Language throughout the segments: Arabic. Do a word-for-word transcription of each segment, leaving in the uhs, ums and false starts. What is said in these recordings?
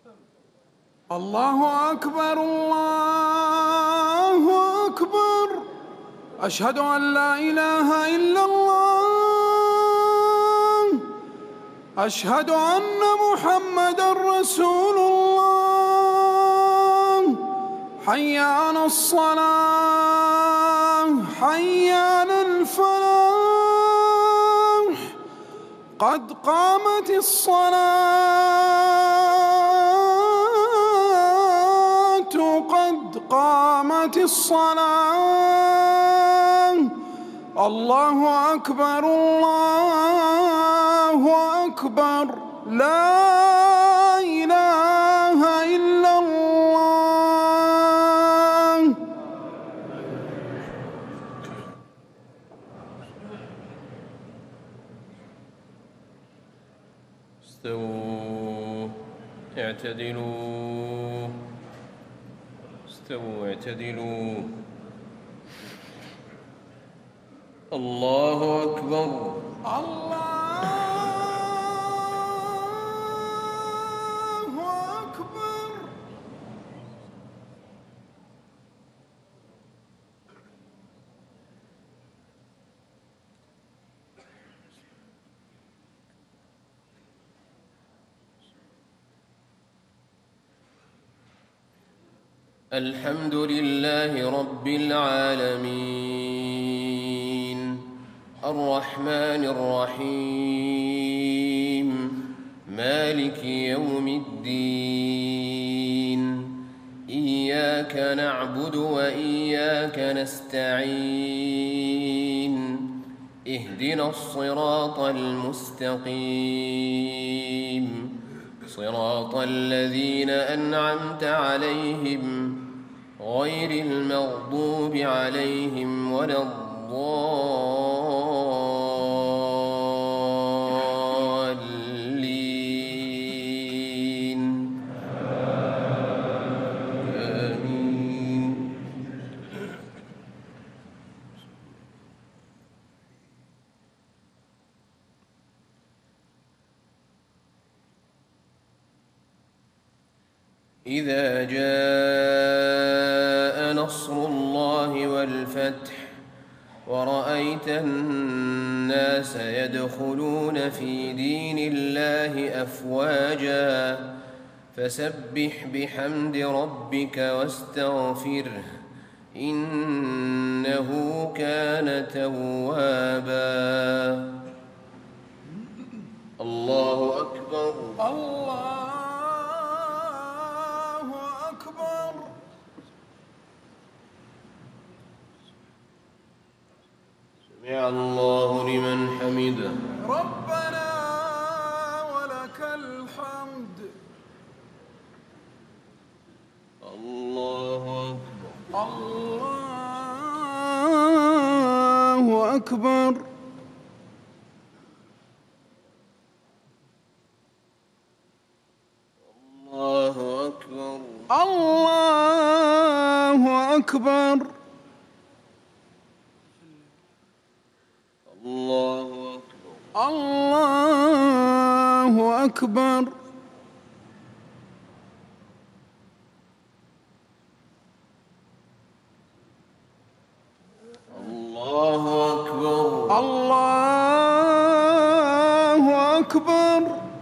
الله أكبر الله أكبر. أشهد أن لا إله إلا الله. أشهد أن محمدًا رسول الله. حي على الصلاة حي على الفلاح. قد قامت الصلاة قد قامت الصلاة. الله أكبر الله أكبر. لا إله إلا الله. استووا اعتدلوا استووا اعتدلوا. الله أكبر الله أكبر. الحمد لله رب العالمين الرحمن الرحيم مالك يوم الدين. إياك نعبد وإياك نستعين. اهدنا الصراط المستقيم صراط الذين أنعمت عليهم غير المغضوب عليهم ولا الضالين. آمين. إذا جاء نصر الله والفتح ورأيت الناس يدخلون في دين الله أفواجا فسبح بحمد ربك واستغفره إنه كان توابا. الله أكبر الله أكبر. سمع الله لمن حمده. ربنا ولك الحمد. الله أكبر الله أكبر. الله أكبر الله أكبر. الله أكبر الله أكبر. الله أكبر الله أكبر.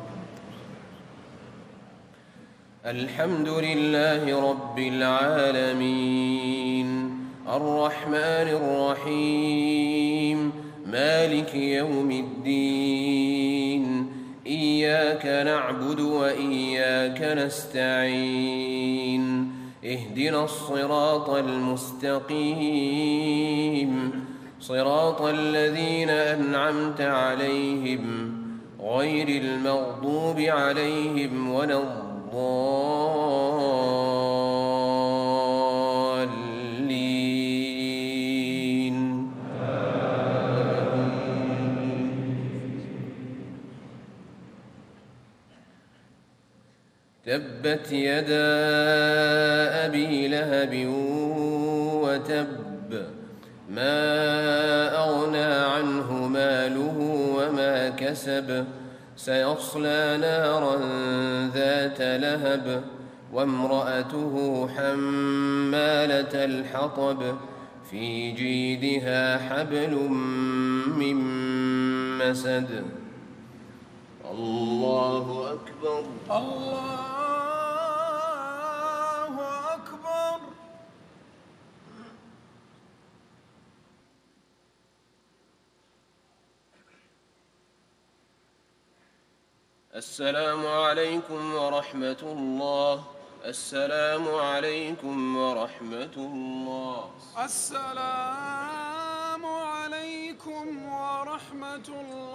الحمد لله رب العالمين الرحمن الرحيم مالك يوم الدين. إياك نعبد وإياك نستعين. اهدنا الصراط المستقيم صراط الذين أنعمت عليهم غير المغضوب عليهم ولا الضالين. تبت يدا أبي لهب وتب ما أغنى عنه ماله وما كسب سيصلى نارا ذات لهب وامرأته حمالة الحطب في جيدها حبل من مسد. الله أكبر. الله أكبر. السلام عليكم ورحمة الله. السلام عليكم ورحمة الله. السلام عليكم ورحمة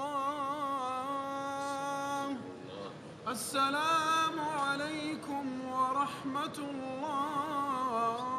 الله. السلام عليكم ورحمة الله.